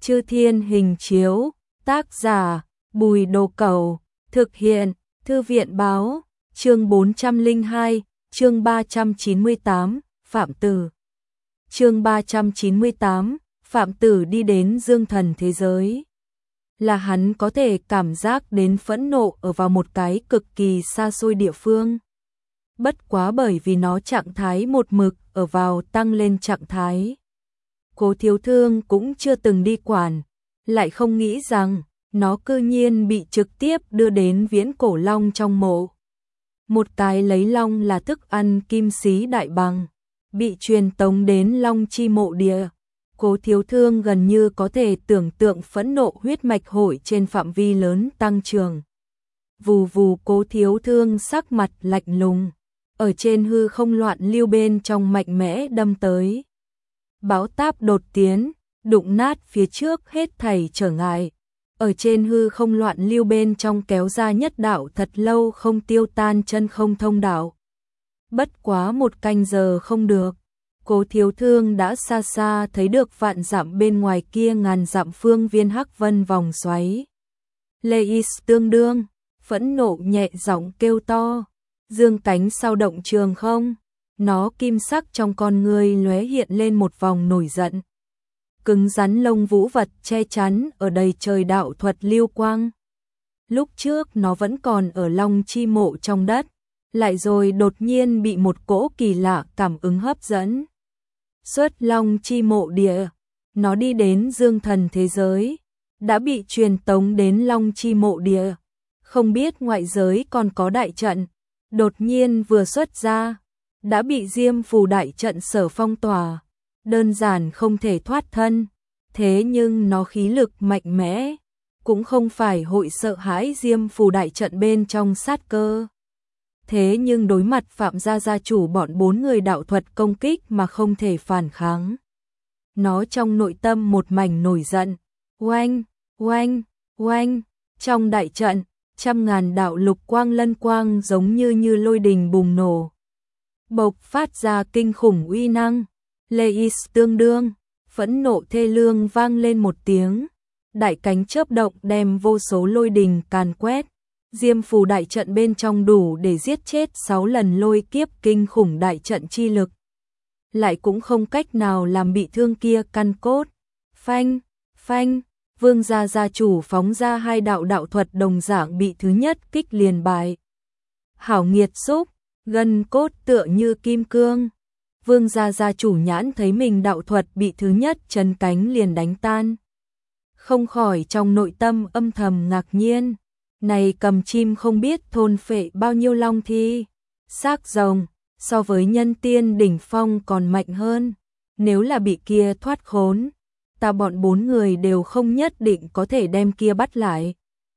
Chư Thiên Hình Chiếu, tác giả Bùi Đồ Cẩu, thực hiện Thư viện Báo, chương 402, chương 398, Phạm Tử. Chương 398, Phạm Tử đi đến dương thần thế giới. Là hắn có thể cảm giác đến phẫn nộ ở vào một cái cực kỳ xa xôi địa phương. Bất quá bởi vì nó trạng thái một mực ở vào tăng lên trạng thái. Cố Thiếu Thương cũng chưa từng đi quản, lại không nghĩ rằng nó cư nhiên bị trực tiếp đưa đến Viễn Cổ Long trong mộ. Một cái lấy long là thức ăn kim sĩ đại bằng, bị truyền tống đến Long Chi mộ địa. Cố Thiếu Thương gần như có thể tưởng tượng phẫn nộ huyết mạch hội trên phạm vi lớn tăng trưởng. Vù vù, Cố Thiếu Thương sắc mặt lạnh lùng, ở trên hư không loạn lưu bên trong mạnh mẽ đâm tới. Bão táp đột tiến, đụng nát phía trước hết thảy trở ngại. Ở trên hư không loạn lưu bên trong kéo ra nhất đạo thật lâu không tiêu tan chân không thông đạo. Bất quá một canh giờ không được, Cố Thiếu Thương đã xa xa thấy được vạn dặm bên ngoài kia ngàn dặm phương viên hắc vân vòng xoáy. Leis tương đương, phẫn nộ nhẹ giọng kêu to, dương cánh sao động trường không, nó kim sắc trong con người lóe hiện lên một vòng nổi giận. Cứng rắn lông vũ vật che chắn ở đầy trời đạo thuật lưu quang. Lúc trước nó vẫn còn ở Long Chi mộ trong đất, lại rồi đột nhiên bị một cỗ kỳ lạ cảm ứng hấp dẫn. Xuất Long Chi mộ địa, nó đi đến dương thần thế giới, đã bị truyền tống đến Long Chi mộ địa. Không biết ngoại giới còn có đại trận, đột nhiên vừa xuất ra, đã bị Diêm Phù đại trận sở phong tỏa, đơn giản không thể thoát thân. Thế nhưng nó khí lực mạnh mẽ, cũng không phải hội sợ hãi Diêm Phù đại trận bên trong sát cơ. Thế nhưng đối mặt Phạm gia gia chủ bọn 4 người đạo thuật công kích mà không thể phản kháng. Nó trong nội tâm một mảnh nổi giận, oanh, oanh, oanh, trong đại trận, trăm ngàn đạo lục quang lân quang giống như lôi đình bùng nổ. Bộc phát ra kinh khủng uy năng, Leis tương đương, phẫn nộ thê lương vang lên một tiếng, đại cánh chớp động đem vô số lôi đình càn quét. Diêm Phù đại trận bên trong đủ để giết chết 6 lần lôi kiếp kinh khủng đại trận chi lực. Lại cũng không cách nào làm bị thương kia căn cốt. Phanh, phanh, Vương gia gia chủ phóng ra 2 đạo đạo thuật đồng dạng bị thứ nhất kích liền bại. Hảo nghiệt xúc, gân cốt tựa như kim cương. Vương gia gia chủ nhãn thấy mình đạo thuật bị thứ nhất chấn cánh liền đánh tan. Không khỏi trong nội tâm âm thầm ngạc nhiên. Này cầm chim không biết thôn phệ bao nhiêu long thi, xác rồng, so với nhân tiên đỉnh phong còn mạnh hơn. Nếu là bị kia thoát khốn, ta bọn 4 người đều không nhất định có thể đem kia bắt lại.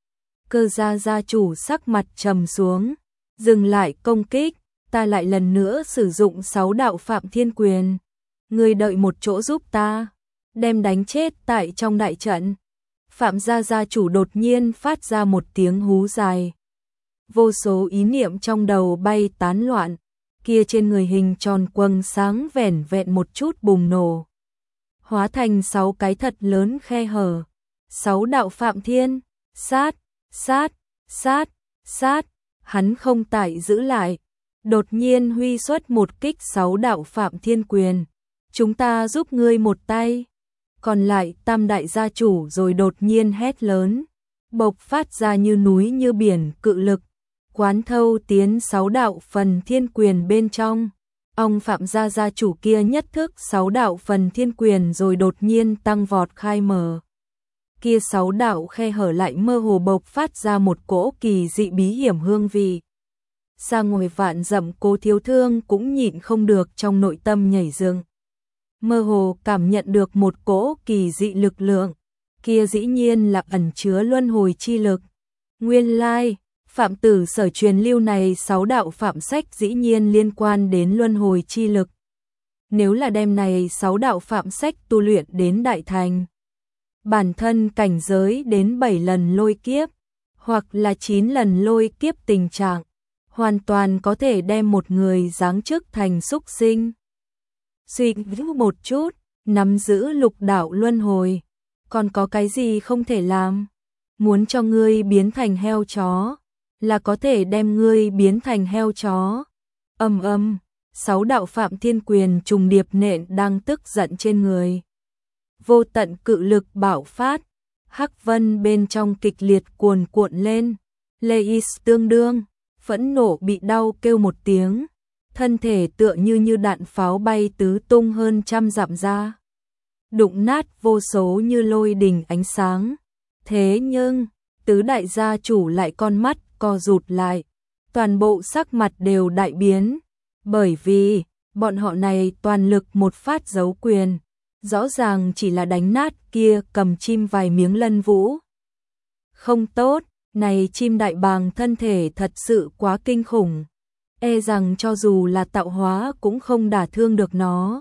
Cơ gia gia chủ sắc mặt trầm xuống, dừng lại công kích, ta lại lần nữa sử dụng 6 đạo Phạm Thiên Quyền. Người đợi một chỗ giúp ta, đem đánh chết tại trong đại trận. Phạm gia gia chủ đột nhiên phát ra một tiếng hú dài. Vô số ý niệm trong đầu bay tán loạn, kia trên người hình tròn quầng sáng vẻn vẹn một chút bùng nổ. Hóa thành 6 cái thật lớn khe hở. 6 đạo Phạm Thiên, sát, sát, sát, sát, hắn không tại giữ lại. Đột nhiên huy xuất một kích 6 đạo Phạm Thiên Quyền. Chúng ta giúp ngươi một tay. Còn lại tam đại gia chủ rồi đột nhiên hét lớn, bộc phát ra như núi như biển cự lực, quán thâu tiến 6 đạo phần thiên quyền bên trong. Ông Phạm gia gia chủ kia nhất thức 6 đạo phần thiên quyền rồi đột nhiên tăng vọt khai mở. Kia 6 đạo khe hở lại mơ hồ bộc phát ra một cỗ kỳ dị bí hiểm hương vị. Xa ngoài vạn dặm Cố Thiếu Thương cũng nhịn không được trong nội tâm nhảy dựng. Mơ hồ cảm nhận được một cỗ kỳ dị lực lượng, kia dĩ nhiên là ẩn chứa luân hồi chi lực. Nguyên lai, Phạm Tử sở truyền lưu này 6 đạo phạm sách dĩ nhiên liên quan đến luân hồi chi lực. Nếu là đem này 6 đạo phạm sách tu luyện đến đại thành, bản thân cảnh giới đến 7 lần lôi kiếp, hoặc là 9 lần lôi kiếp tình trạng, hoàn toàn có thể đem một người giáng chức thành súc sinh. Suy nghĩ một chút, nắm giữ lục đạo luân hồi, còn có cái gì không thể làm? Muốn cho ngươi biến thành heo chó, là có thể đem ngươi biến thành heo chó. Ầm ầm, 6 đạo Phạm Thiên Quyền trùng điệp nện đang tức giận trên người. Vô tận cự lực bạo phát, hắc vân bên trong kịch liệt cuồn cuộn lên. Leis tương đương, phẫn nộ bị đau kêu một tiếng, thân thể tựa như đạn pháo bay tứ tung hơn trăm dặm ra. Đụng nát vô số như lôi đình ánh sáng. Thế nhưng, tứ đại gia chủ lại con mắt co rụt lại, toàn bộ sắc mặt đều đại biến, bởi vì bọn họ này toàn lực một phát giấu quyền, rõ ràng chỉ là đánh nát kia cầm chim vài miếng lân vũ. Không tốt, này chim đại bàng thân thể thật sự quá kinh khủng, e rằng cho dù là tạo hóa cũng không đả thương được nó.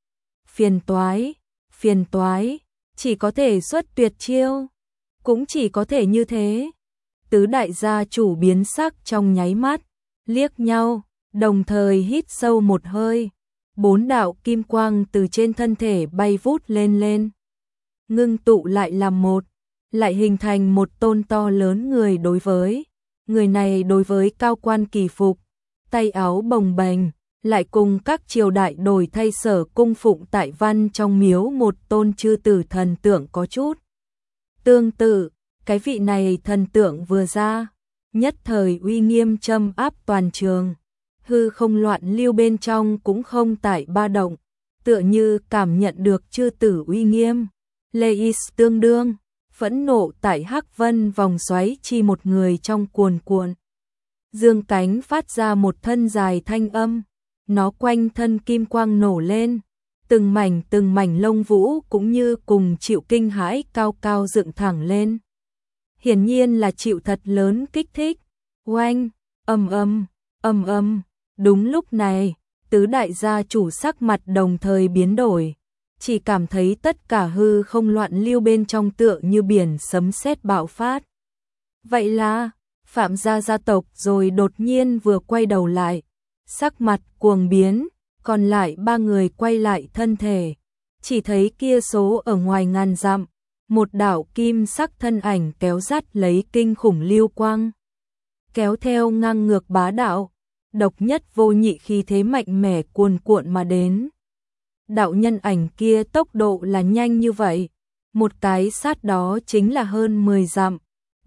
Phiền toái, chỉ có thể xuất tuyệt chiêu, cũng chỉ có thể như thế. Tứ đại gia chủ biến sắc trong nháy mắt, liếc nhau, đồng thời hít sâu một hơi. 4 đạo kim quang từ trên thân thể bay vút lên. Ngưng tụ lại làm một, lại hình thành một tôn to lớn người đối với. Người này đối với cao quan kỳ phục, tay áo bồng bềnh, lại cùng các triều đại đổi thay sở cung phụng tại văn trong miếu một tôn chư tử thần tượng có chút tương tự. Cái vị này thần tượng vừa ra, nhất thời uy nghiêm châm áp toàn trường, hư không loạn lưu bên trong cũng không tải ba động, tựa như cảm nhận được chư tử uy nghiêm. Leis tương đương, phẫn nộ tại hắc vân vòng xoáy chi một người trong cuồn cuộn. Dương cánh phát ra một thân dài thanh âm, nó quanh thân kim quang nổ lên, từng mảnh lông vũ cũng như cùng chịu kinh hãi cao cao dựng thẳng lên. Hiển nhiên là chịu thật lớn kích thích. Oanh, ầm ầm, đúng lúc này, tứ đại gia chủ sắc mặt đồng thời biến đổi, chỉ cảm thấy tất cả hư không loạn lưu bên trong tựa như biển sấm sét bạo phát. Vậy là, Phạm gia gia tộc rồi đột nhiên vừa quay đầu lại, sắc mặt cuồng biến, còn lại 3 người quay lại thân thể, chỉ thấy kia số ở ngoài ngàn dặm, một đạo kim sắc thân ảnh kéo dắt lấy kinh khủng lưu quang, kéo theo ngang ngược bá đạo, độc nhất vô nhị khí thế mạnh mẽ cuồn cuộn mà đến. Đạo nhân ảnh kia tốc độ là nhanh như vậy, một cái sát đó chính là hơn 10 dặm.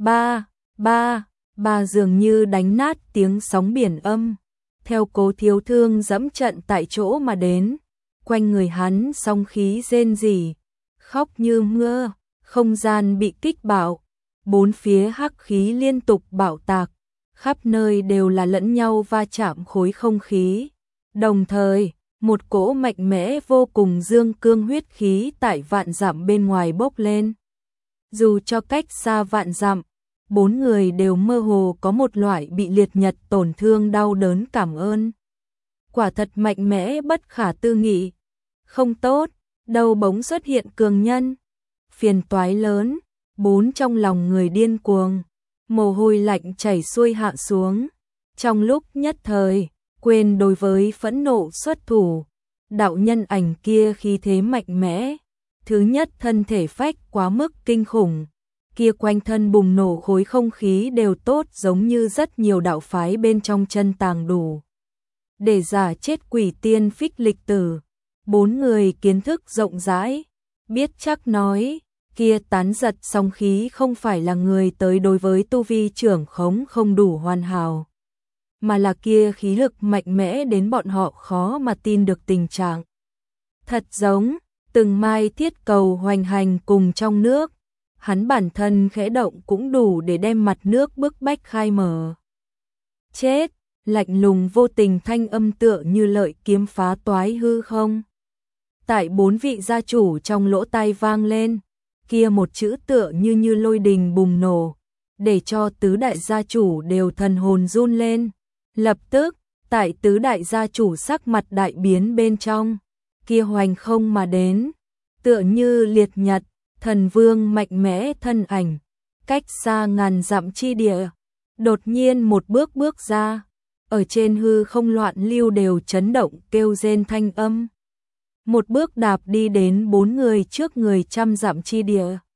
Ba dường như đánh nát tiếng sóng biển âm, theo Cố Thiếu Thương dẫm trận tại chỗ mà đến, quanh người hắn song khí rên rỉ, khóc như mưa, không gian bị kích bạo, bốn phía hắc khí liên tục bạo tạc, khắp nơi đều là lẫn nhau va chạm khối không khí. Đồng thời, một cỗ mạnh mẽ vô cùng dương cương huyết khí tại vạn dặm bên ngoài bốc lên. Dù cho cách xa vạn dặm, 4 người đều mơ hồ có một loại bị liệt nhật tổn thương đau đớn cảm ơn. Quả thật mạnh mẽ bất khả tư nghị. Không tốt, đâu bỗng xuất hiện cường nhân. Phiền toái lớn, 4 trong lòng người điên cuồng, mồ hôi lạnh chảy xuôi hạ xuống. Trong lúc nhất thời, quên đối với phẫn nộ xuất thủ, đạo nhân ảnh kia khí thế mạnh mẽ. Thứ nhất thân thể phách quá mức kinh khủng, kia quanh thân bùng nổ khối không khí đều tốt giống như rất nhiều đạo phái bên trong chân tàng đủ để giả chết quỷ tiên phích lịch tử. 4 người kiến thức rộng rãi, biết chắc nói, kia tán giật song khí không phải là người tới đối với tu vi trưởng khống không đủ hoàn hảo, mà là kia khí lực mạnh mẽ đến bọn họ khó mà tin được tình trạng. Thật giống từng mai thiết cầu hoành hành cùng trong nước, hắn bản thân khẽ động cũng đủ để đem mặt nước bức bách khai mở. Chết, lạnh lùng vô tình thanh âm tựa như lợi kiếm phá toái hư không. Tại 4 vị gia chủ trong lỗ tai vang lên, kia một chữ tựa như lôi đình bùng nổ, để cho tứ đại gia chủ đều thần hồn run lên. Lập tức, tại tứ đại gia chủ sắc mặt đại biến bên trong, kia hoành không mà đến, tựa như liệt nhật, thần vương mạnh mẽ thân ảnh, cách xa ngàn dặm chi địa, đột nhiên một bước ra, ở trên hư không loạn lưu đều chấn động kêu rên thanh âm. Một bước đạp đi đến 4 người trước người trăm dặm chi địa.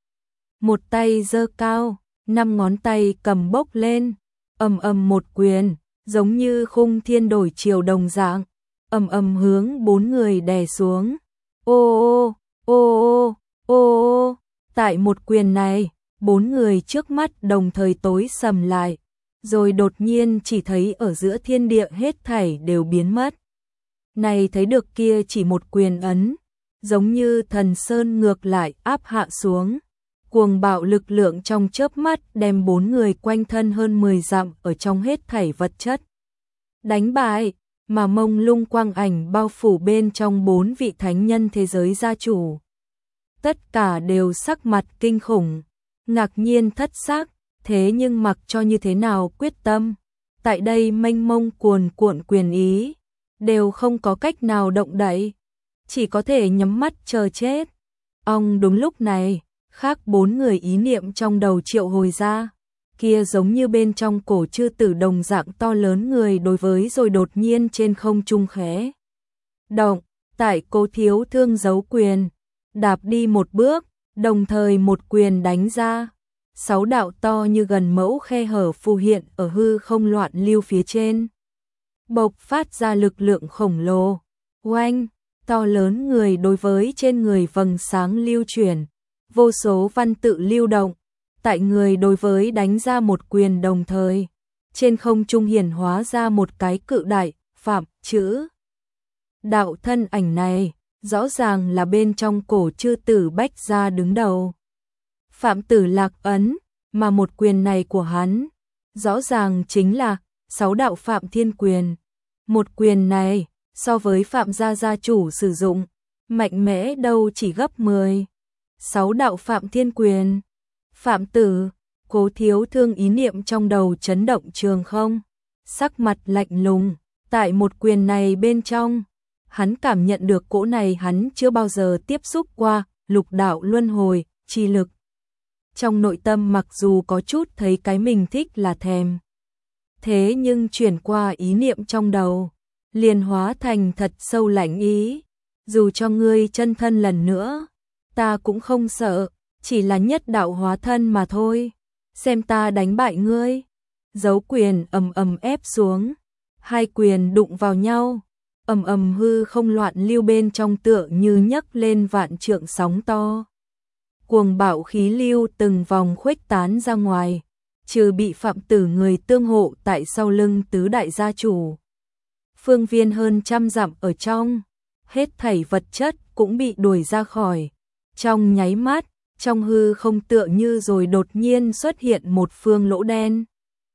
một tay giơ cao, 5 ngón tay cầm bốc lên, ầm ầm một quyền, giống như khung thiên đổi chiều đồng dạng, ầm ầm hướng 4 người đè xuống. Ô ô, ô ô, ô ô, tại một quyền này, 4 người trước mắt đồng thời tối sầm lại, rồi đột nhiên chỉ thấy ở giữa thiên địa hết thảy đều biến mất. Này thấy được kia chỉ một quyền ấn, giống như thần sơn ngược lại áp hạ xuống. Cuồng bạo lực lượng trong chớp mắt đem 4 người quanh thân hơn 10 dặm ở trong hết thảy vật chất đánh bại, mà mông lung quang ảnh bao phủ bên trong 4 vị thánh nhân thế giới gia chủ. Tất cả đều sắc mặt kinh khủng, ngạc nhiên thất xác, thế nhưng mặc cho như thế nào quyết tâm, tại đây mênh mông cuồn cuộn quyền ý, đều không có cách nào động đậy, chỉ có thể nhắm mắt chờ chết. Đúng lúc này, khác 4 người ý niệm trong đầu triệu hồi ra, kia giống như bên trong cổ chư tử đồng dạng to lớn người đối với rồi đột nhiên trên không trung khẽ động, tại Cố Thiếu Thương giấu quyền, đạp đi một bước, đồng thời một quyền đánh ra. 6 đạo to như gần mẫu khe hở phù hiện ở hư không loạn lưu phía trên, bộc phát ra lực lượng khổng lồ. Oanh, to lớn người đối với trên người vầng sáng lưu chuyển, vô số văn tự lưu động, tại người đối với đánh ra một quyền đồng thời, trên không trung hiển hóa ra một cái cự đại Phạm chữ. Đạo thân ảnh này, rõ ràng là bên trong cổ chư tử Bách Gia đứng đầu. Phạm Tử Lạc ấn, mà một quyền này của hắn, rõ ràng chính là 6 đạo Phạm Thiên Quyền. Một quyền này, so với Phạm gia gia chủ sử dụng, mạnh mẽ đâu chỉ gấp 10. 6 đạo Phạm Thiên Quyền. Phạm Tử, Cố Thiếu Thương ý niệm trong đầu chấn động trường không, sắc mặt lạnh lùng, tại một quyền này bên trong, hắn cảm nhận được cỗ này hắn chưa bao giờ tiếp xúc qua, lục đạo luân hồi, chi lực. Trong nội tâm mặc dù có chút thấy cái mình thích là thèm, thế nhưng chuyển qua ý niệm trong đầu, liền hóa thành thật sâu lạnh ý. Dù cho ngươi chân thân lần nữa, ta cũng không sợ, chỉ là nhất đạo hóa thân mà thôi. Xem ta đánh bại ngươi. Dấu quyền ầm ầm ép xuống, 2 quyền đụng vào nhau, ầm ầm hư không loạn lưu bên trong tựa như nhấc lên vạn trượng sóng to. Cuồng bạo khí lưu từng vòng khuếch tán ra ngoài, trừ bị Phạm Tử người tương hộ tại sau lưng tứ đại gia chủ. Phương viên hơn 100 dặm ở trong, hết thảy vật chất cũng bị đuổi ra khỏi. Trong nháy mắt, trong hư không tựa như rồi đột nhiên xuất hiện một phương lỗ đen.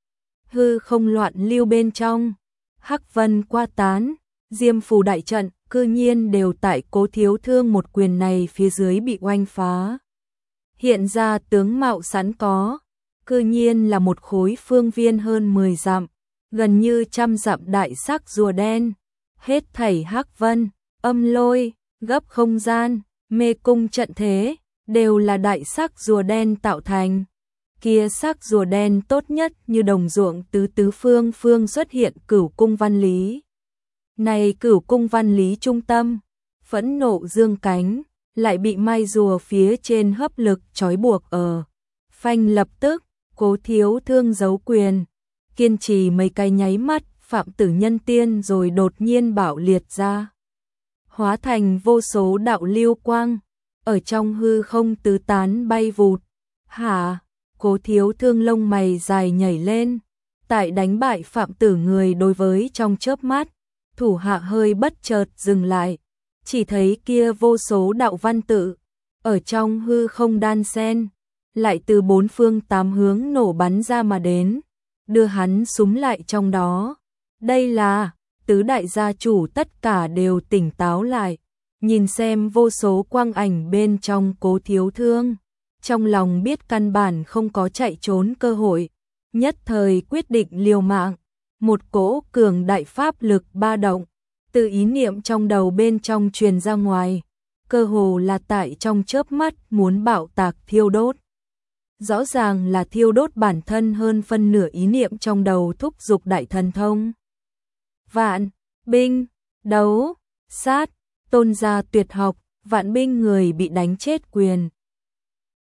Hư không loạn lưu bên trong, hắc vân qua tán, diêm phù đại trận, cư nhiên đều tại Cố Thiếu Thương một quyền này phía dưới bị oanh phá. Hiện ra tướng mạo sẵn có, cư nhiên là một khối phương viên hơn 10 dặm, gần như 100 dặm đại sắc rùa đen, hết thảy hắc vân, âm lôi, gấp không gian, mê cung trận thế, đều là đại sắc rùa đen tạo thành. Kia sắc rùa đen tốt nhất như đồng ruộng tứ phương phương xuất hiện Cửu cung văn lý. Này Cửu cung văn lý trung tâm, phẫn nộ dương cánh, lại bị mai rùa phía trên hấp lực trói buộc ở. Phanh lập tức, Cố Thiếu Thương giấu quyền, kiên trì mấy cái nháy mắt, Phạm Tử nhân tiên rồi đột nhiên bạo liệt ra. Hóa thành vô số đạo lưu quang, ở trong hư không tứ tán bay vụt. Hả? Cố Thiếu Thương lông mày dài nhảy lên, tại đánh bại Phạm Tử người đối với trong chớp mắt, thủ hạ hơi bất chợt dừng lại, chỉ thấy kia vô số đạo văn tự, ở trong hư không đan xen, lại từ 4 phương 8 hướng nổ bắn ra mà đến, đưa hắn súm lại trong đó. Đây là, tứ đại gia chủ tất cả đều tỉnh táo lại, nhìn xem vô số quang ảnh bên trong Cố Thiếu Thương, trong lòng biết căn bản không có chạy trốn cơ hội, nhất thời quyết định liều mạng. Một cỗ cường đại pháp lực ba động, từ ý niệm trong đầu bên trong truyền ra ngoài, cơ hồ là tại trong chớp mắt muốn bạo tạc thiêu đốt. Rõ ràng là thiêu đốt bản thân hơn phân nửa ý niệm trong đầu thúc giục đại thần thông. Vạn, binh, đấu, sát, tôn gia tuyệt học, vạn binh người bị đánh chết quyền.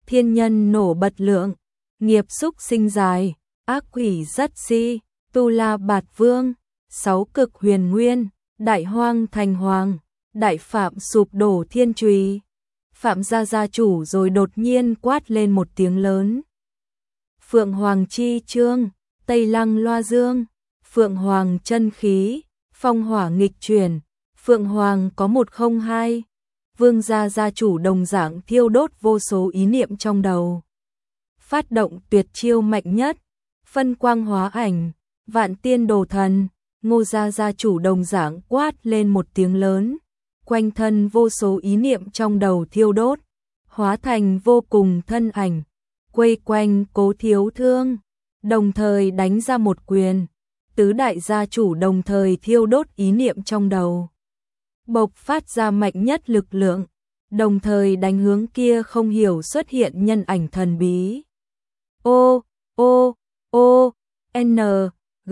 thiên nhân nổ bật lượng, nghiệp xúc sinh dài, ác quỷ rất si, tu la bạt vương, sáu cực huyền nguyên, đại hoang thành hoàng, đại phạm sụp đổ thiên trùy. Phạm gia gia chủ rồi đột nhiên quát lên một tiếng lớn. Phượng Hoàng chi chương, Tây Lăng loa dương, Phượng Hoàng chân khí, phong hỏa nghịch chuyển, Phượng Hoàng có 102. Vương gia gia chủ đồng dạng thiêu đốt vô số ý niệm trong đầu. Phát động tuyệt chiêu mạnh nhất, phân quang hóa ảnh, vạn tiên đồ thần, Ngô gia gia chủ đồng dạng quát lên một tiếng lớn. Quanh thân vô số ý niệm trong đầu thiêu đốt, hóa thành vô cùng thân ảnh, quây quanh Cố Thiếu Thương, đồng thời đánh ra một quyền. Tứ đại gia chủ đồng thời thiêu đốt ý niệm trong đầu, bộc phát ra mạnh nhất lực lượng, đồng thời đánh hướng kia không hiểu xuất hiện nhân ảnh thần bí. O O O N G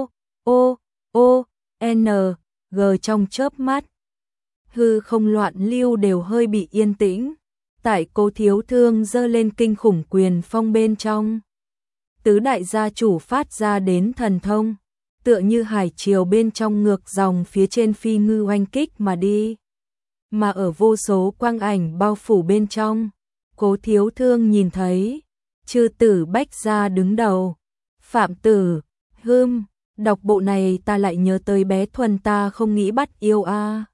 O N G trong chớp mắt, hư không loạn lưu đều hơi bị yên tĩnh. Tại Cố Thiếu Thương giơ lên kinh khủng quyền phong bên trong, tứ đại gia chủ phát ra đến thần thông, tựa như hải triều bên trong ngược dòng phía trên phi ngư oanh kích mà đi. Mà ở vô số quang ảnh bao phủ bên trong, Cố Thiếu Thương nhìn thấy chư tử Bách gia đứng đầu. Phạm Tử, đọc bộ này ta lại nhớ tới bé Thuần ta không nghĩ bắt yêu a.